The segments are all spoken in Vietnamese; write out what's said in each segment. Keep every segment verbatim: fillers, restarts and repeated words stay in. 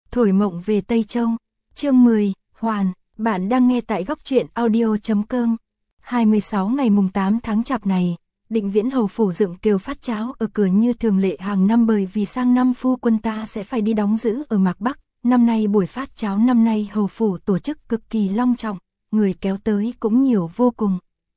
Thổi mộng về Tây Châu, chương mười, Hoàn, bạn đang nghe tại góc truyện audio.com. hai mươi sáu ngày mùng tám tháng Chạp này, Định Viễn hầu phủ dựng kiều phát cháo ở cửa như thường lệ hàng năm, bởi vì sang năm phu quân ta sẽ phải đi đóng giữ ở Mạc Bắc. Năm nay buổi phát cháo năm nay hầu phủ tổ chức cực kỳ long trọng, người kéo tới cũng nhiều vô cùng.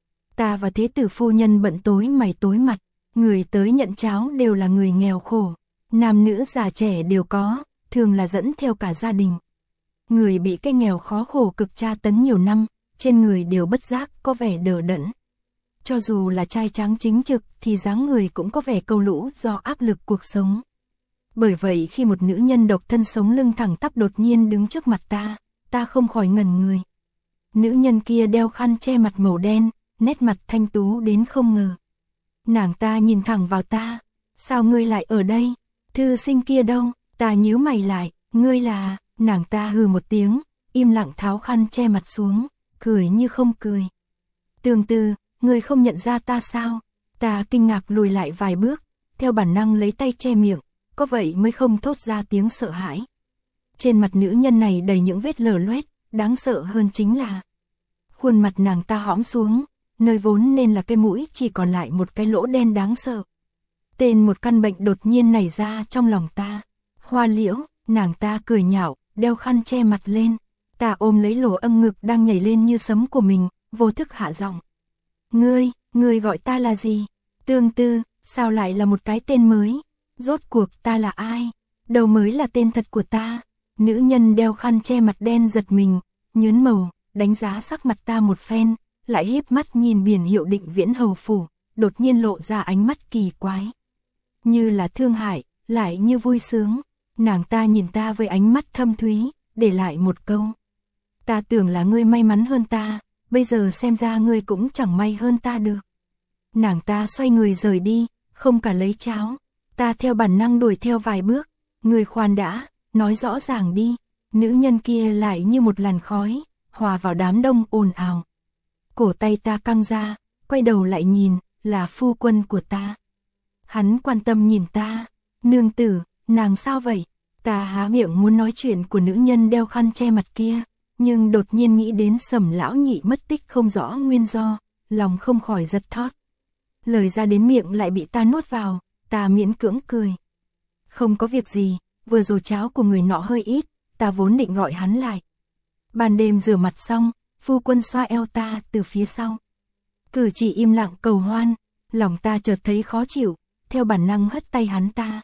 Ta và thế tử phu nhân bận tối mày tối mặt, người tới nhận cháo đều là người nghèo khổ, nam nữ già trẻ đều có, thường là dẫn theo cả gia đình. Người bị cái nghèo khó khổ cực tra tấn nhiều năm, trên người đều bất giác có vẻ đờ đẫn. Cho dù là trai tráng chính trực thì dáng người cũng có vẻ câu lũ do áp lực cuộc sống. Bởi vậy khi một nữ nhân độc thân sống lưng thẳng tắp đột nhiên đứng trước mặt ta, ta không khỏi ngẩn người. Nữ nhân kia đeo khăn che mặt màu đen, nét mặt thanh tú đến không ngờ. Nàng ta nhìn thẳng vào ta, sao ngươi lại ở đây? Thư sinh kia đâu? Ta nhíu mày lại, ngươi là... Nàng ta hừ một tiếng, im lặng tháo khăn che mặt xuống, cười như không cười. Tương Tư, ngươi không nhận ra ta sao? Ta kinh ngạc lùi lại vài bước, theo bản năng lấy tay che miệng, có vậy mới không thốt ra tiếng sợ hãi. Trên mặt nữ nhân này đầy những vết lở loét, đáng sợ hơn chính là khuôn mặt nàng ta hõm xuống, nơi vốn nên là cái mũi chỉ còn lại một cái lỗ đen đáng sợ. Tên một căn bệnh đột nhiên nảy ra trong lòng ta. Hoa Liễu, nàng ta cười nhạo, đeo khăn che mặt lên. Ta ôm lấy lỗ âm ngực đang nhảy lên như sấm của mình, vô thức hạ giọng. Ngươi, ngươi gọi ta là gì? Tương Tư, sao lại là một cái tên mới? Rốt cuộc ta là ai? Đâu mới là tên thật của ta? Nữ nhân đeo khăn che mặt đen giật mình, nhớn màu, đánh giá sắc mặt ta một phen, lại híp mắt nhìn biển hiệu Định Viễn hầu phủ, đột nhiên lộ ra ánh mắt kỳ quái. Như là thương hại, lại như vui sướng. Nàng ta nhìn ta với ánh mắt thâm thúy, để lại một câu. Ta tưởng là ngươi may mắn hơn ta, bây giờ xem ra ngươi cũng chẳng may hơn ta được. Nàng ta xoay người rời đi, không cả lấy cháo. Ta theo bản năng đuổi theo vài bước. Ngươi khoan đã, nói rõ ràng đi. Nữ nhân kia lại như một làn khói, hòa vào đám đông ồn ào. Cổ tay ta căng ra, quay đầu lại nhìn, là phu quân của ta. Hắn quan tâm nhìn ta. Nương tử, nàng sao vậy? Ta há miệng muốn nói chuyện của nữ nhân đeo khăn che mặt kia, nhưng đột nhiên nghĩ đến Sầm lão nhị mất tích không rõ nguyên do, lòng không khỏi giật thót. Lời ra đến miệng lại bị ta nuốt vào, ta miễn cưỡng cười. Không có việc gì, vừa rồi cháo của người nọ hơi ít, ta vốn định gọi hắn lại. Ban đêm rửa mặt xong, phu quân xoa eo ta từ phía sau. Cử chỉ im lặng cầu hoan, lòng ta chợt thấy khó chịu, theo bản năng hất tay hắn ta.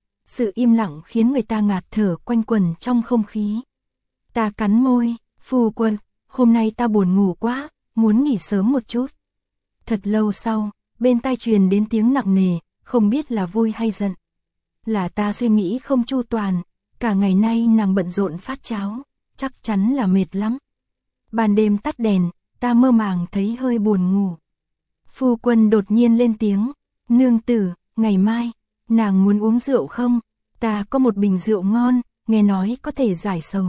Sự im lặng khiến người ta ngạt thở quanh quẩn trong không khí. Ta cắn môi, phu quân, hôm nay ta buồn ngủ quá, muốn nghỉ sớm một chút. Thật lâu sau, bên tai truyền đến tiếng nặng nề, không biết là vui hay giận. Là ta suy nghĩ không chu toàn, cả ngày nay nàng bận rộn phát cháo, chắc chắn là mệt lắm. Ban đêm tắt đèn, ta mơ màng thấy hơi buồn ngủ. Phu quân đột nhiên lên tiếng, nương tử, ngày mai, nàng muốn uống rượu không? Ta có một bình rượu ngon, nghe nói có thể giải sầu.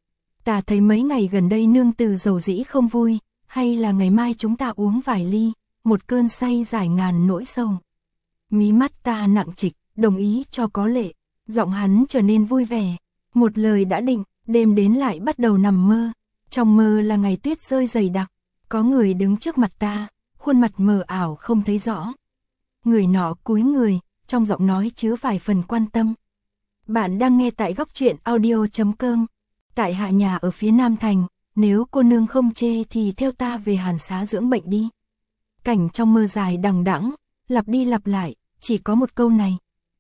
Ta thấy mấy ngày gần đây nương tử dầu dĩ không vui, hay là ngày mai chúng ta uống vài ly, một cơn say giải ngàn nỗi sầu. Mí mắt ta nặng trịch, đồng ý cho có lệ, giọng hắn trở nên vui vẻ. Một lời đã định, đêm đến lại bắt đầu nằm mơ. Trong mơ là ngày tuyết rơi dày đặc, có người đứng trước mặt ta, khuôn mặt mờ ảo không thấy rõ. Người nọ cúi người, trong giọng nói chứa vài phần quan tâm. Bạn đang nghe tại góc truyện audio.com. Tại hạ nhà ở phía Nam Thành, nếu cô nương không chê thì theo ta về Hàn Xá dưỡng bệnh đi. Cảnh trong mơ dài đằng đẵng, lặp đi lặp lại, chỉ có một câu này.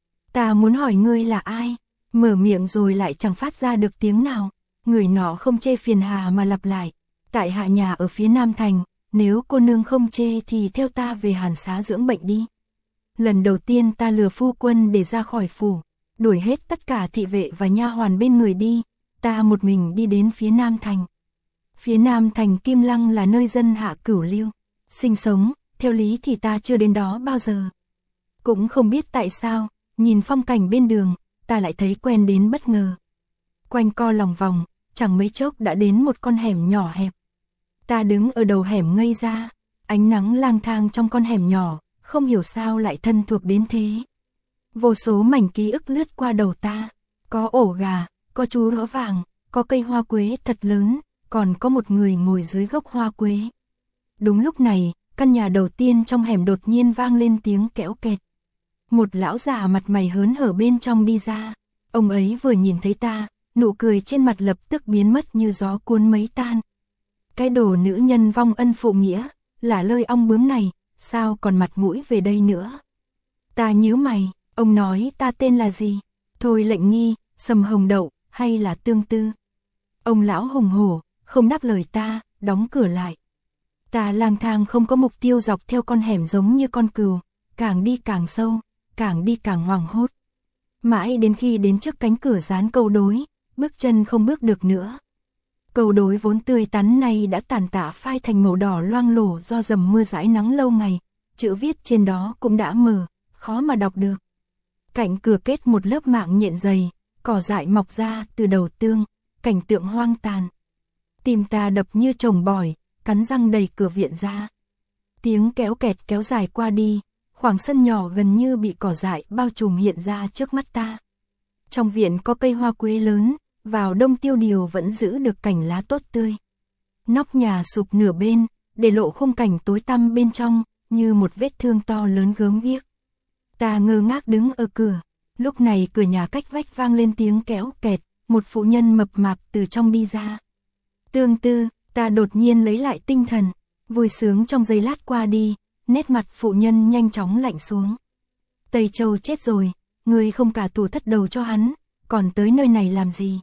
Ta muốn hỏi ngươi là ai? Mở miệng rồi lại chẳng phát ra được tiếng nào. Người nọ không chê phiền hà mà lặp lại. Tại hạ nhà ở phía Nam Thành, nếu cô nương không chê thì theo ta về Hàn Xá dưỡng bệnh đi. Lần đầu tiên ta lừa phu quân để ra khỏi phủ, đuổi hết tất cả thị vệ và nha hoàn bên người đi, ta một mình đi đến phía Nam Thành. Phía Nam Thành Kim Lăng là nơi dân Hạ Cửu Lưu sinh sống, theo lý thì ta chưa đến đó bao giờ. Cũng không biết tại sao, nhìn phong cảnh bên đường, ta lại thấy quen đến bất ngờ. Quanh co lòng vòng, chẳng mấy chốc đã đến một con hẻm nhỏ hẹp. Ta đứng ở đầu hẻm ngây ra, ánh nắng lang thang trong con hẻm nhỏ, không hiểu sao lại thân thuộc đến thế. Vô số mảnh ký ức lướt qua đầu ta, có ổ gà, có chú rõ vàng, có cây hoa quế thật lớn, còn có một người ngồi dưới gốc hoa quế. Đúng lúc này, căn nhà đầu tiên trong hẻm đột nhiên vang lên tiếng kéo kẹt. Một lão già mặt mày hớn hở bên trong đi ra. Ông ấy vừa nhìn thấy ta, nụ cười trên mặt lập tức biến mất như gió cuốn mấy tan. Cái đồ nữ nhân vong ân phụ nghĩa, lả lơi ong bướm này, sao còn mặt mũi về đây nữa? Ta nhíu mày, ông nói ta tên là gì? Thôi Lệnh Nghi, Sầm Hồng Đậu, hay là Tương Tư? Ông lão hùng hổ, không đáp lời ta, đóng cửa lại. Ta lang thang không có mục tiêu dọc theo con hẻm giống như con cừu, càng đi càng sâu, càng đi càng hoảng hốt. Mãi đến khi đến trước cánh cửa dán câu đối, bước chân không bước được nữa. Câu đối vốn tươi tắn này đã tàn tạ phai thành màu đỏ loang lổ do dầm mưa dãi nắng lâu ngày, chữ viết trên đó cũng đã mờ, khó mà đọc được. Cạnh cửa kết một lớp mạng nhện dày, cỏ dại mọc ra từ đầu tương, cảnh tượng hoang tàn. Tim ta đập như trồng bỏi, cắn răng đẩy cửa viện ra. Tiếng kéo kẹt kéo dài qua đi, khoảng sân nhỏ gần như bị cỏ dại bao trùm hiện ra trước mắt ta. Trong viện có cây hoa quế lớn, vào đông tiêu điều vẫn giữ được cảnh lá tốt tươi. Nóc nhà sụp nửa bên, để lộ khung cảnh tối tăm bên trong, như một vết thương to lớn gớm ghiếc. Ta ngơ ngác đứng ở cửa, lúc này cửa nhà cách vách vang lên tiếng kéo kẹt, một phụ nhân mập mạp từ trong đi ra. Tương Tư, ta đột nhiên lấy lại tinh thần, vui sướng trong giây lát qua đi, nét mặt phụ nhân nhanh chóng lạnh xuống. Tây Châu chết rồi, ngươi không cả tù thất đầu cho hắn, còn tới nơi này làm gì?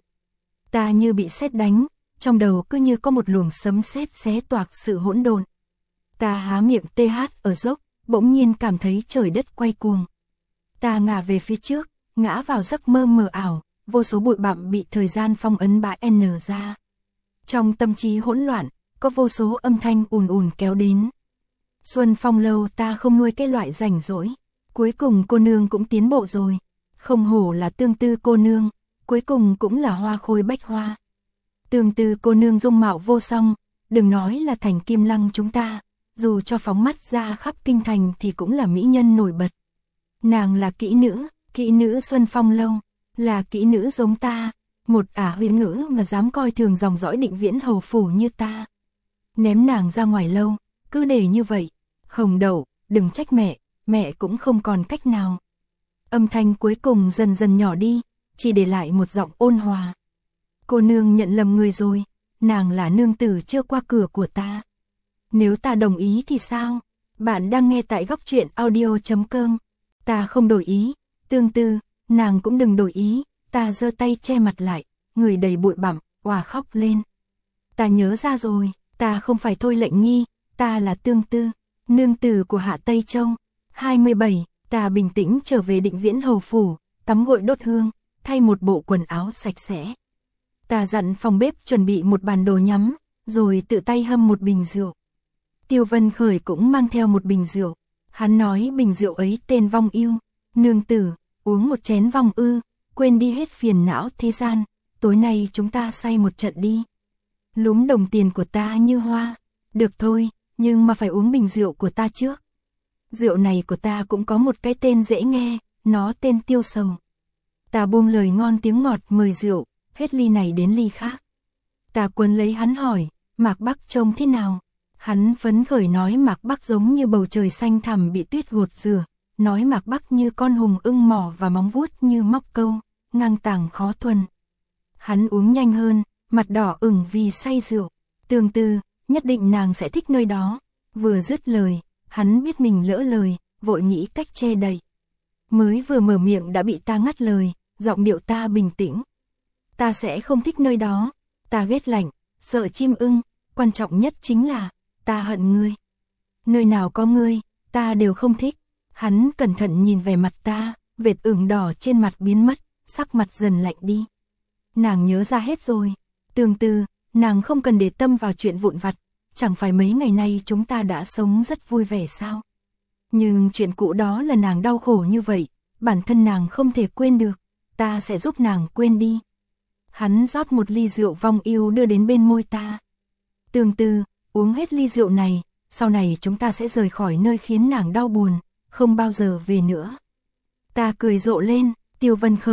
Ta như bị sét đánh, trong đầu cứ như có một luồng sấm sét xé toạc sự hỗn độn. Ta há miệng tê hát ở dốc, bỗng nhiên cảm thấy trời đất quay cuồng. Ta ngả về phía trước, ngã vào giấc mơ mờ ảo, vô số bụi bặm bị thời gian phong ấn bãi n ra. Trong tâm trí hỗn loạn, có vô số âm thanh ùn ùn kéo đến. Xuân Phong lâu ta không nuôi cái loại rảnh rỗi. Cuối cùng cô nương cũng tiến bộ rồi. Không hổ là Tương Tư cô nương, cuối cùng cũng là hoa khôi bách hoa. Tương Tư cô nương dung mạo vô song, đừng nói là thành Kim Lăng chúng ta, dù cho phóng mắt ra khắp kinh thành thì cũng là mỹ nhân nổi bật. Nàng là kỹ nữ, kỹ nữ Xuân Phong lâu, là kỹ nữ giống ta, một ả huyền nữ mà dám coi thường dòng dõi Định Viễn hầu phủ như ta. Ném nàng ra ngoài lâu, cứ để như vậy. Hồng Đậu, đừng trách mẹ, mẹ cũng không còn cách nào. Âm thanh cuối cùng dần dần nhỏ đi, chỉ để lại một giọng ôn hòa. Cô nương nhận lầm người rồi, nàng là nương tử chưa qua cửa của ta. Nếu ta đồng ý thì sao? Bạn đang nghe tại góc truyện audio chấm com. Ta không đổi ý, Tương Tư, nàng cũng đừng đổi ý. Ta giơ tay che mặt lại, người đầy bụi bặm, òa khóc lên. Ta nhớ ra rồi, ta không phải Thôi Lệnh Nghi, ta là Tương Tư, nương tử của Hạ Tây Châu. hai mươi bảy, ta bình tĩnh trở về Định Viễn hầu phủ, tắm gội đốt hương, thay một bộ quần áo sạch sẽ. Ta dặn phòng bếp chuẩn bị một bàn đồ nhắm, rồi tự tay hâm một bình rượu. Tiêu Vân Khởi cũng mang theo một bình rượu. Hắn nói bình rượu ấy tên Vong Yêu. Nương tử, uống một chén vong ư, quên đi hết phiền não thế gian, tối nay chúng ta say một trận đi. Lúm đồng tiền của ta như hoa. Được thôi, nhưng mà phải uống bình rượu của ta trước. Rượu này của ta cũng có một cái tên dễ nghe, nó tên Tiêu Sầu. Ta buông lời ngon tiếng ngọt mời rượu, hết ly này đến ly khác. Ta quấn lấy hắn hỏi, Mạc Bắc trông thế nào? Hắn phấn khởi nói Mạc Bắc giống như bầu trời xanh thẳm bị tuyết gột rửa, nói Mạc Bắc như con hùng ưng mỏ và móng vuốt như móc câu, ngang tàng khó thuần. Hắn uống nhanh hơn, mặt đỏ ửng vì say rượu. Tương Tư, nhất định nàng sẽ thích nơi đó. Vừa dứt lời, hắn biết mình lỡ lời, vội nghĩ cách che đậy. Mới vừa mở miệng đã bị ta ngắt lời, giọng điệu ta bình tĩnh. Ta sẽ không thích nơi đó, ta ghét lạnh, sợ chim ưng, quan trọng nhất chính là, ta hận ngươi. Nơi nào có ngươi, ta đều không thích. Hắn cẩn thận nhìn về mặt ta, vệt ửng đỏ trên mặt biến mất, sắc mặt dần lạnh đi. Nàng nhớ ra hết rồi. Tương Tư, nàng không cần để tâm vào chuyện vụn vặt, chẳng phải mấy ngày nay chúng ta đã sống rất vui vẻ sao? Nhưng chuyện cũ đó là nàng đau khổ như vậy, bản thân nàng không thể quên được, ta sẽ giúp nàng quên đi. Hắn rót một ly rượu Vong Yêu đưa đến bên môi ta. Tương Tư, uống hết ly rượu này, sau này chúng ta sẽ rời khỏi nơi khiến nàng đau buồn, không bao giờ về nữa. Ta cười rộ lên, Tiêu Vân Khởi,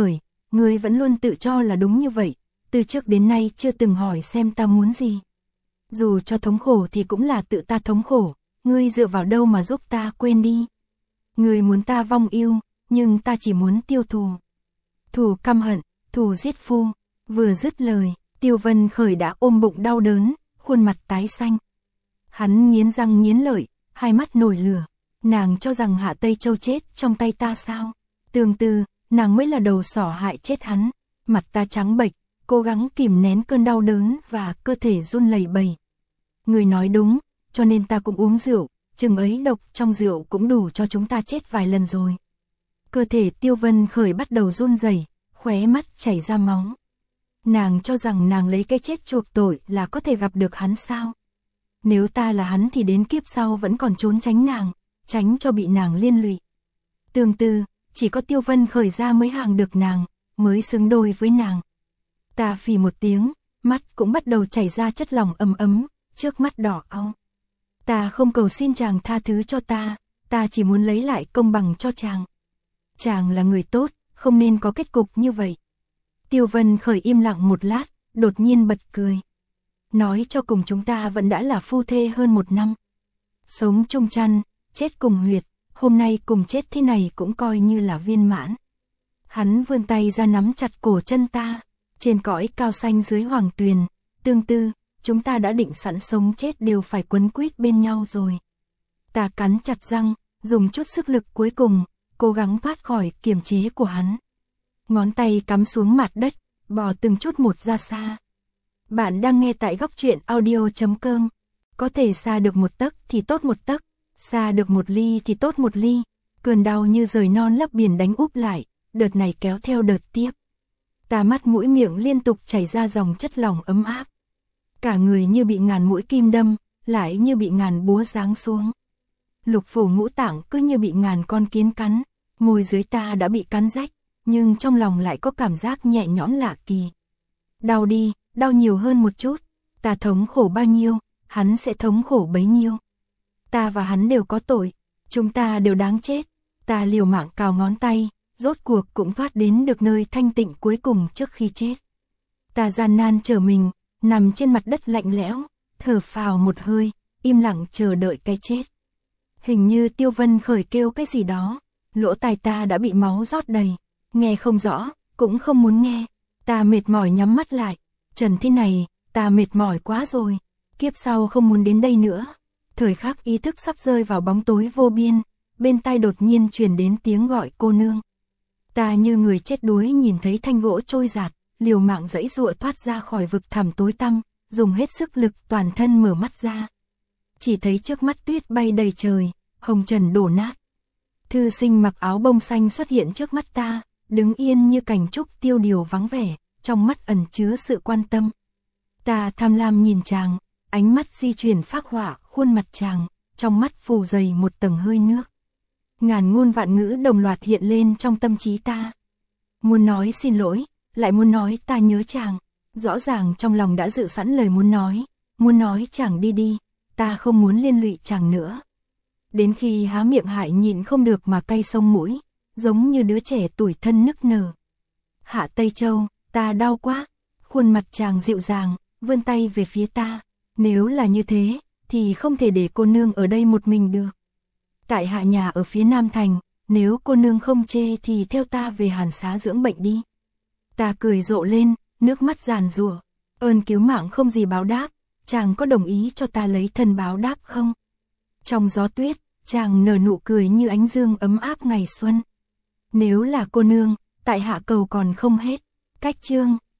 ngươi vẫn luôn tự cho là đúng như vậy, từ trước đến nay chưa từng hỏi xem ta muốn gì. Dù cho thống khổ thì cũng là tự ta thống khổ, ngươi dựa vào đâu mà giúp ta quên đi. Ngươi muốn ta vong yêu, nhưng ta chỉ muốn tiêu thù. Thù căm hận, thù giết phu. Vừa dứt lời, Tiêu Vân Khởi đã ôm bụng đau đớn, khuôn mặt tái xanh. Hắn nghiến răng nghiến lợi, hai mắt nổi lửa. Nàng cho rằng Hạ Tây Châu chết trong tay ta sao? Tương tự, nàng mới là đầu sỏ hại chết hắn. Mặt ta trắng bệch, cố gắng kìm nén cơn đau đớn và cơ thể run lẩy bẩy. Người nói đúng, cho nên ta cũng uống rượu, chừng ấy độc trong rượu cũng đủ cho chúng ta chết vài lần rồi. Cơ thể Tiêu Vân Khởi bắt đầu run rẩy, khóe mắt chảy ra máu. Nàng cho rằng nàng lấy cái chết chuộc tội là có thể gặp được hắn sao? Nếu ta là hắn thì đến kiếp sau vẫn còn trốn tránh nàng, tránh cho bị nàng liên lụy. Tương tự, chỉ có Tiêu Vân Khởi ra mới hàng được nàng, mới xứng đôi với nàng. Ta phì một tiếng, mắt cũng bắt đầu chảy ra chất lỏng ấm ấm, trước mắt đỏ au. Ta không cầu xin chàng tha thứ cho ta, ta chỉ muốn lấy lại công bằng cho chàng. Chàng là người tốt, không nên có kết cục như vậy. Tiêu Vân Khởi im lặng một lát, đột nhiên bật cười. Nói cho cùng chúng ta vẫn đã là phu thê hơn một năm. Sống chung chăn, chết cùng huyệt, hôm nay cùng chết thế này cũng coi như là viên mãn. Hắn vươn tay ra nắm chặt cổ chân ta, trên cõi cao xanh dưới hoàng tuyền, tương tư, chúng ta đã định sẵn sống chết đều phải quấn quýt bên nhau rồi. Ta cắn chặt răng, dùng chút sức lực cuối cùng, cố gắng thoát khỏi kiềm chế của hắn. Ngón tay cắm xuống mặt đất, bò từng chút một ra xa. Bạn đang nghe tại góc truyện audio chấm com. Có thể xa được một tấc thì tốt một tấc, xa được một ly thì tốt một ly. Cơn đau như rời non lấp biển đánh úp lại, đợt này kéo theo đợt tiếp. Ta mắt mũi miệng liên tục chảy ra dòng chất lỏng ấm áp. Cả người như bị ngàn mũi kim đâm, lại như bị ngàn búa giáng xuống. Lục phủ ngũ tạng cứ như bị ngàn con kiến cắn, môi dưới ta đã bị cắn rách, nhưng trong lòng lại có cảm giác nhẹ nhõm lạ kỳ. Đau đi, đau nhiều hơn một chút, ta thống khổ bao nhiêu, hắn sẽ thống khổ bấy nhiêu. Ta và hắn đều có tội, chúng ta đều đáng chết. Ta liều mạng cào ngón tay, rốt cuộc cũng thoát đến được nơi thanh tịnh cuối cùng trước khi chết. Ta gian nan trở mình, nằm trên mặt đất lạnh lẽo, thở phào một hơi, im lặng chờ đợi cái chết. Hình như Tiêu Vân Khởi kêu cái gì đó, lỗ tai ta đã bị máu rót đầy, nghe không rõ, cũng không muốn nghe. Ta mệt mỏi nhắm mắt lại, trần thế này, ta mệt mỏi quá rồi, kiếp sau không muốn đến đây nữa. Thời khắc ý thức sắp rơi vào bóng tối vô biên, bên tai đột nhiên truyền đến tiếng gọi cô nương. Ta như người chết đuối nhìn thấy thanh gỗ trôi giạt, liều mạng giãy giụa thoát ra khỏi vực thẳm tối tăm, dùng hết sức lực toàn thân mở mắt ra. Chỉ thấy trước mắt tuyết bay đầy trời, hồng trần đổ nát. Thư sinh mặc áo bông xanh xuất hiện trước mắt ta, đứng yên như cành trúc tiêu điều vắng vẻ, trong mắt ẩn chứa sự quan tâm. Ta tham lam nhìn chàng, ánh mắt di chuyển phác họa khuôn mặt chàng, trong mắt phủ dày một tầng hơi nước. Ngàn ngôn vạn ngữ đồng loạt hiện lên trong tâm trí ta. Muốn nói xin lỗi, lại muốn nói ta nhớ chàng. Rõ ràng trong lòng đã dự sẵn lời muốn nói, muốn nói chàng đi đi, ta không muốn liên lụy chàng nữa. Đến khi há miệng hại nhịn không được mà cay sông mũi, giống như đứa trẻ tủi thân nức nở. Hạ Tây Châu, ta đau quá. Khuôn mặt chàng dịu dàng, vươn tay về phía ta. Nếu là như thế, thì không thể để cô nương ở đây một mình được. Tại hạ nhà ở phía Nam Thành, nếu cô nương không chê thì theo ta về Hàn Xá dưỡng bệnh đi. Ta cười rộ lên, nước mắt giàn giụa. Ơn cứu mạng không gì báo đáp, chàng có đồng ý cho ta lấy thân báo đáp không? Trong gió tuyết, chàng nở nụ cười như ánh dương ấm áp ngày xuân. Nếu là cô nương, tại hạ cầu còn không hết. Cách chương